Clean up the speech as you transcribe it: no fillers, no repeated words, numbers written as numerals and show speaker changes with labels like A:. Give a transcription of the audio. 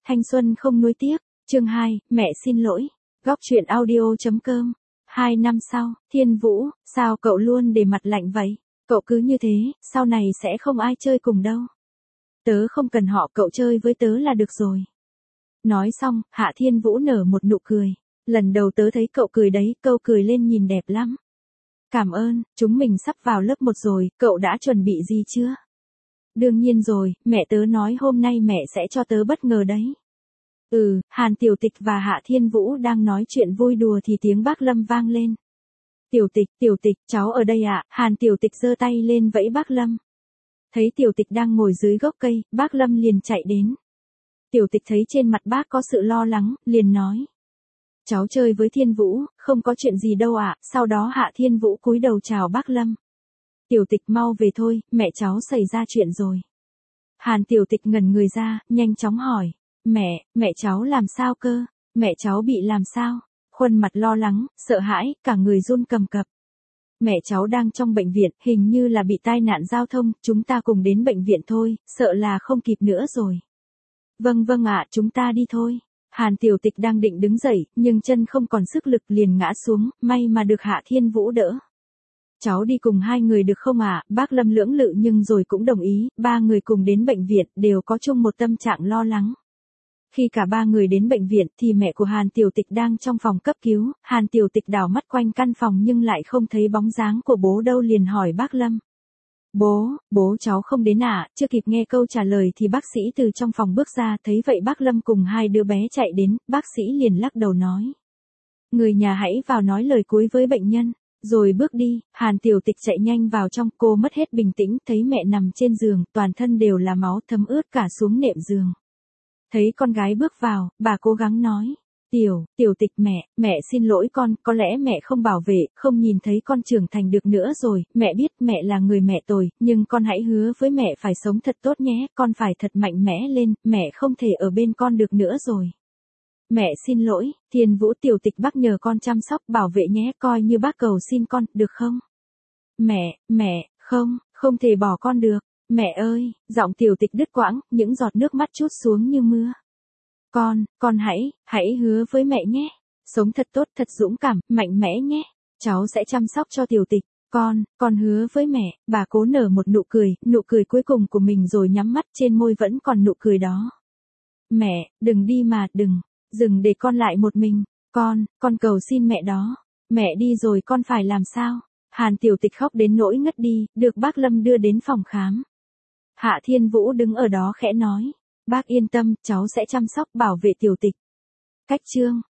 A: thanh xuân không nuối tiếc, chương 2, mẹ xin lỗi, góc truyện audio.com. 2 năm sau, Thiên Vũ, sao cậu luôn để mặt lạnh vậy? Cậu cứ như thế, sau này sẽ không ai chơi cùng đâu. Tớ không cần họ, cậu chơi với tớ là được rồi. Nói xong, Hạ Thiên Vũ nở một nụ cười. Lần đầu tớ thấy cậu cười đấy, câu cười lên nhìn đẹp lắm. Cảm ơn, chúng mình sắp vào lớp 1 rồi, cậu đã chuẩn bị gì chưa? Đương nhiên rồi, mẹ tớ nói hôm nay mẹ sẽ cho tớ bất ngờ đấy. Hàn Tiểu Tịch và Hạ Thiên Vũ đang nói chuyện vui đùa thì tiếng bác Lâm vang lên. Tiểu Tịch, cháu ở đây ạ. Hàn Tiểu Tịch giơ tay lên vẫy bác Lâm. Thấy Tiểu Tịch đang ngồi dưới gốc cây, bác Lâm liền chạy đến. Tiểu Tịch thấy trên mặt bác có sự lo lắng, liền nói. Cháu chơi với Thiên Vũ, không có chuyện gì đâu ạ. Sau đó Hạ Thiên Vũ cúi đầu chào bác Lâm. Tiểu Tịch mau về thôi, mẹ cháu xảy ra chuyện rồi. Hàn Tiểu Tịch ngẩn người ra, nhanh chóng hỏi. Mẹ cháu làm sao cơ? Mẹ cháu bị làm sao? Khuôn mặt lo lắng, sợ hãi, cả người run cầm cập. Mẹ cháu đang trong bệnh viện, hình như là bị tai nạn giao thông, chúng ta cùng đến bệnh viện thôi, sợ là không kịp nữa rồi. Vâng ạ, chúng ta đi thôi. Hàn Tiểu Tịch đang định đứng dậy, nhưng chân không còn sức lực liền ngã xuống, may mà được Hạ Thiên Vũ đỡ. Cháu đi cùng hai người được không ạ? Bác Lâm lưỡng lự nhưng rồi cũng đồng ý, ba người cùng đến bệnh viện, đều có chung một tâm trạng lo lắng. Khi cả ba người đến bệnh viện thì mẹ của Hàn Tiểu Tịch đang trong phòng cấp cứu, Hàn Tiểu Tịch đảo mắt quanh căn phòng nhưng lại không thấy bóng dáng của bố đâu liền hỏi bác Lâm. Bố cháu không đến à? Chưa kịp nghe câu trả lời thì bác sĩ từ trong phòng bước ra, thấy vậy bác Lâm cùng hai đứa bé chạy đến, bác sĩ liền lắc đầu nói. Người nhà hãy vào nói lời cuối với bệnh nhân, rồi bước đi. Hàn Tiểu Tịch chạy nhanh vào trong, cô mất hết bình tĩnh, thấy mẹ nằm trên giường, toàn thân đều là máu thấm ướt cả xuống nệm giường. Thấy con gái bước vào, bà cố gắng nói. Tiểu Tịch mẹ xin lỗi con, có lẽ mẹ không bảo vệ, không nhìn thấy con trưởng thành được nữa rồi, mẹ biết mẹ là người mẹ tồi, nhưng con hãy hứa với mẹ phải sống thật tốt nhé, con phải thật mạnh mẽ lên, mẹ không thể ở bên con được nữa rồi. Mẹ xin lỗi, Thiên Vũ. Tiểu Tịch bác nhờ con chăm sóc bảo vệ nhé, coi như bác cầu xin con, được không? Mẹ, không thể bỏ con được. Mẹ ơi, giọng Tiểu Tịch đứt quãng, những giọt nước mắt trút xuống như mưa. Con hãy hứa với mẹ nhé. Sống thật tốt, thật dũng cảm, mạnh mẽ nhé. Cháu sẽ chăm sóc cho Tiểu Tịch. Con hứa với mẹ. Bà cố nở một nụ cười cuối cùng của mình rồi nhắm mắt, trên môi vẫn còn nụ cười đó. Mẹ, đừng đi mà, đừng để con lại một mình. Con cầu xin mẹ đó. Mẹ đi rồi con phải làm sao? Hàn Tiểu Tịch khóc đến nỗi ngất đi, được bác Lâm đưa đến phòng khám. Hạ Thiên Vũ đứng ở đó khẽ nói. Bác yên tâm, cháu sẽ chăm sóc bảo vệ Tiểu Tịch. Cách chương